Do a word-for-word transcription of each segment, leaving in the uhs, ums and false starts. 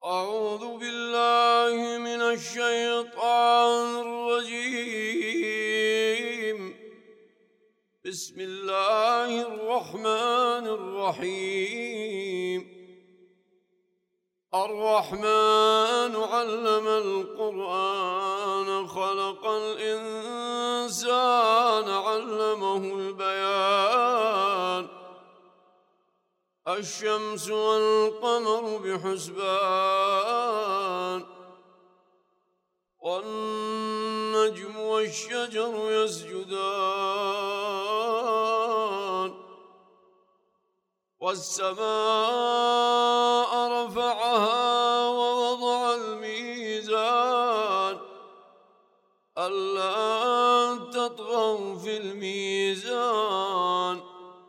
أعوذ بالله من الشيطان الرجيم. بسم الله الرحمن الرحيم. الرحمن علم القرآن خلق الإنسان علمه البيان. الشمس والقمر بحسبان والنجم والشجر يسجدان والسماء رفعها ووضع الميزان ألا تطغوا في الميزان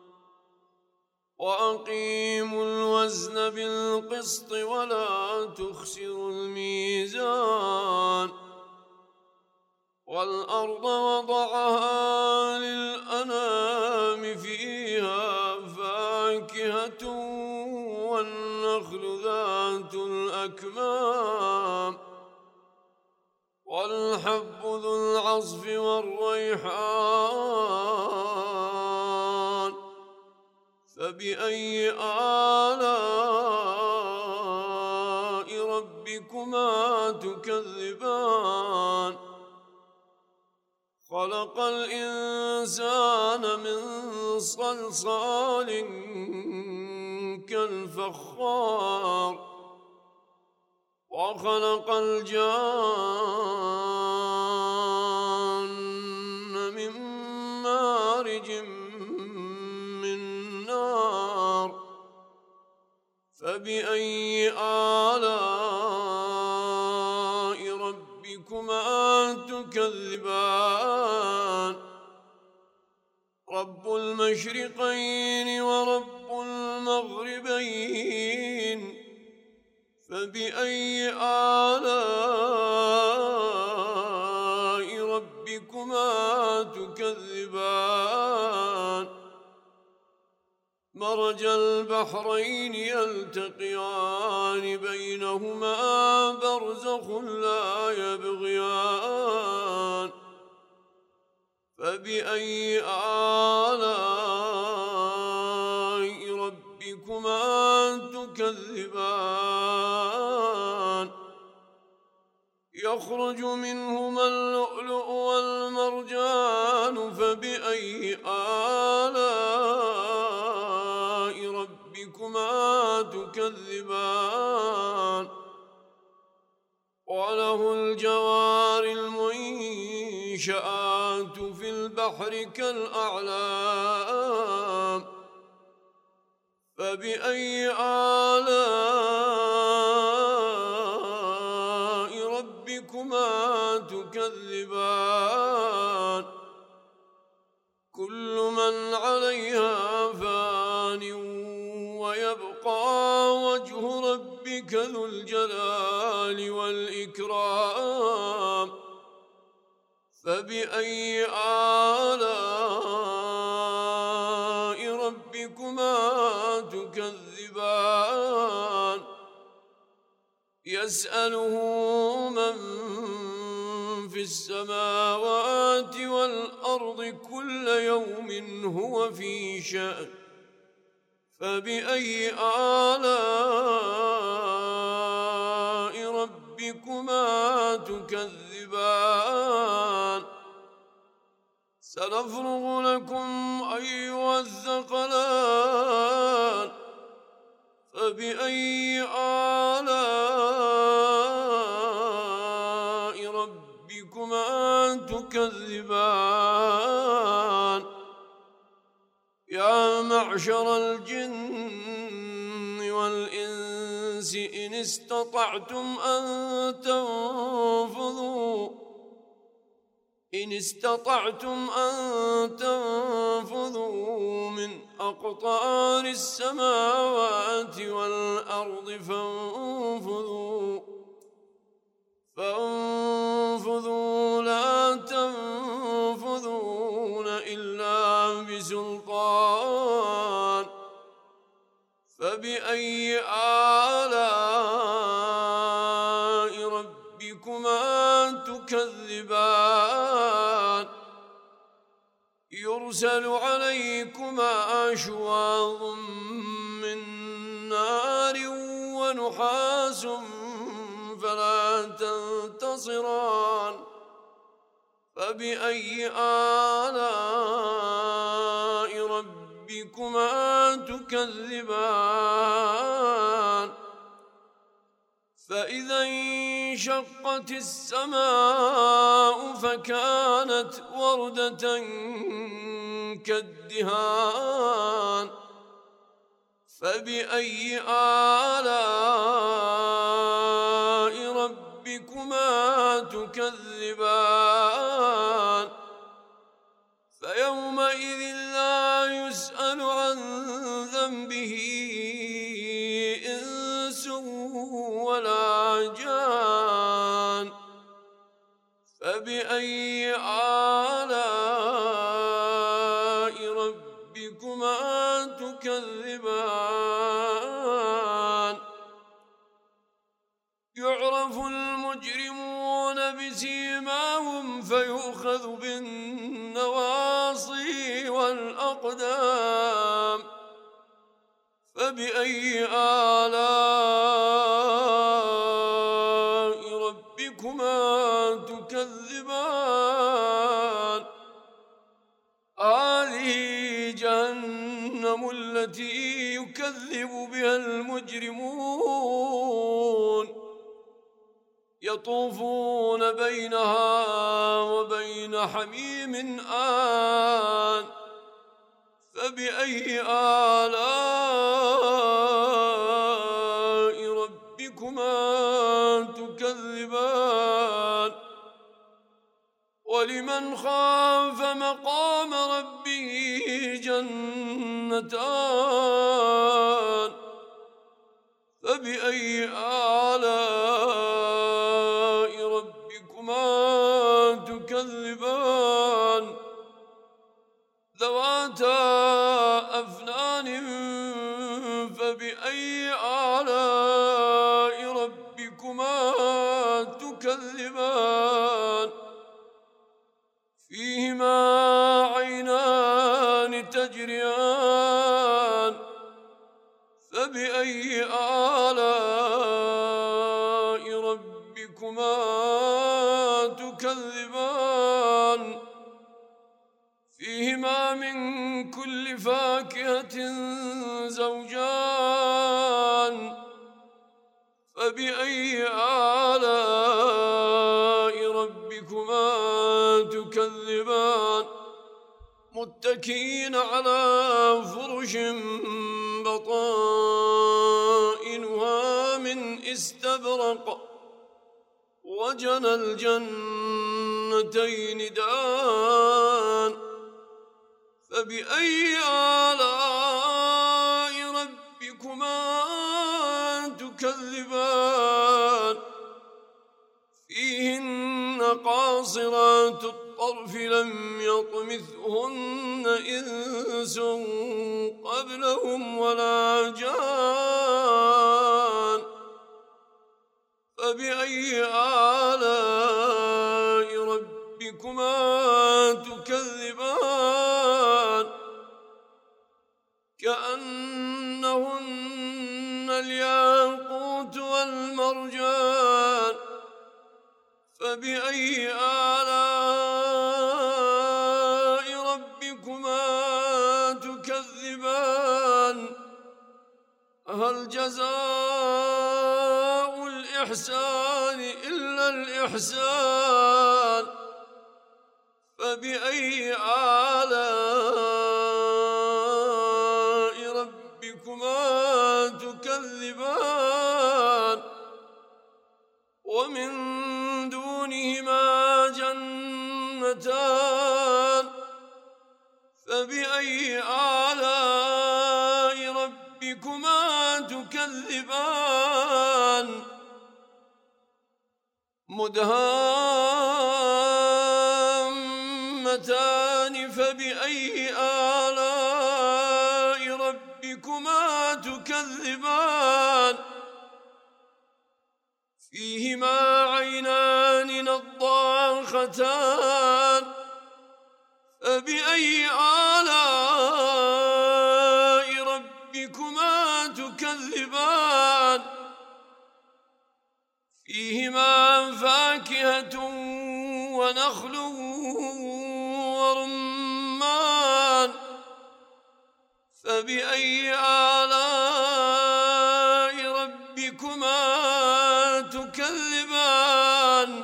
وأقيموا الوزن بالقسط ولا تخسروا الميزان والأرض وضعها للأنام فيها فاكهة والنخل ذات الأكمام والحب ذو العصف والريحان. فبأي آلاء ربكما تكذبان؟ خلق الإنسان من صلصال كالفخار وخلق الجان من مارج من نار. فبأي آلاء ربكما تكذبان؟ رب المشرقين ورب المغربين. فبأي آلاء ربكما تكذبان؟ مرج البحرين يلتقيان بينهما برزخ لا يبغيان. فبأي آلاء ربكما تكذبان؟ يخرج منهما اللؤلؤ والمرجان. فبأي آلاء ربكما تكذبان؟ وله الجوار المنشآت في البحر كالأعلام. فبأي آلاء ربكما تكذبان؟ كل من عليها فان ويبقى وجه ربك ذو الجلال والإكرام. فبأي آلاء ربكما تكذبان؟ يسأله من في السماوات والأرض كل يوم هو في شأن. فبأي آلاء ربكما تكذبان؟ سنفرغ لكم أيها الثقلان. فبأي آلاء ربكما تكذبان؟ يا معشر الجن والإنس إن استطعتم أن تنفذوا إن استطعتم أن تنفذوا من أقطار السماوات والأرض فانفذوا فانفذوا لا تنفذون إلا بسلطان. فبأي آلاء يرسل عليكما شواظ من نار ونحاس فلا تنتصران فبأي آلاء ربكما تكذبان فإذا انشقت السماء فكانت وردة كالدهان فبأي آلاء ربكما تكذبان فيومئذ لا يسأل عن ذنبه إنس ولا جان فبأي آلاء ربكما تكذبان يعرف المجرمون بسيماهم فيؤخذ بالنواصي والأقدام فبأي آلاء ربكما تكذبان هذه جهنم التي يكذب بها المجرمون يطوفون بينها وبين حميم آن فبأي آلاء ربكما تكذبان ولمن خاف مقام ربه جنتان فبأي آلاء ربكما تكذبان ذواتا أفنان فبأي آلاء ربكما تكذبان فيهما عينان تجريان فبأي آلاء ربكما تكذبان فيهما من كل فاكهة زوجان فبأي آلاء ربكما تكذبان متكئين على فرش بطائنها من استبرق وجنى الجنتين دان فبأي آلاء ربكما تكذبان فيهن قاصرات الطرف لم يطمثهن إنس قبلهم ولا جان فبأي آلاء ربكما تكذبان كأنهن الياقوت والمرجان فبأي آلاء ربكما تكذبان هل جزاء الإحسان إلا الإحسان فبأي آلاء ربكما تكذبان ومن دونهما جنتان فبأي آلاء ربكما تكذبان مدهامتان فبأي آلاء ربكما تكذبان فيهما عينان نضاختان فبأي فبأي آلاء ربكما تكذبان فيهما فاكهة ونخل ورمان فبأي آلاء ربكما تكذبان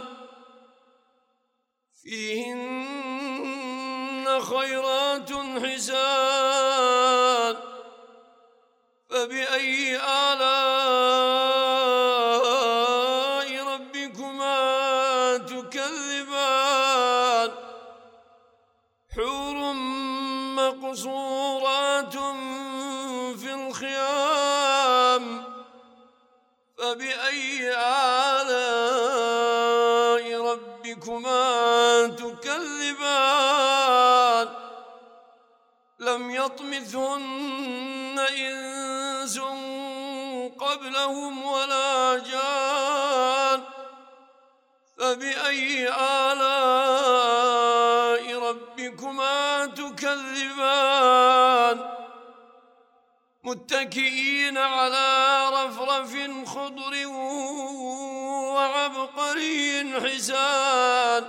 فيهن خيرات حسان فبأي آلاء ربكما تكذبان حور مقصورات في الخيام فبأي آلاء ربكما تكذبان لم يطمثهن إنس قبلهم ولا جان فبأي آلاء ربكما تكذبان متكئين على رفرف خضر وعبقري حسان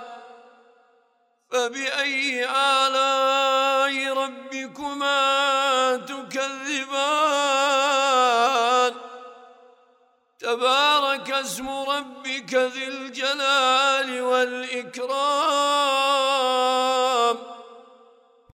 فبأي آلاء ربكما تكذبان تبارك اسم ربك ذي الجلال والإكرام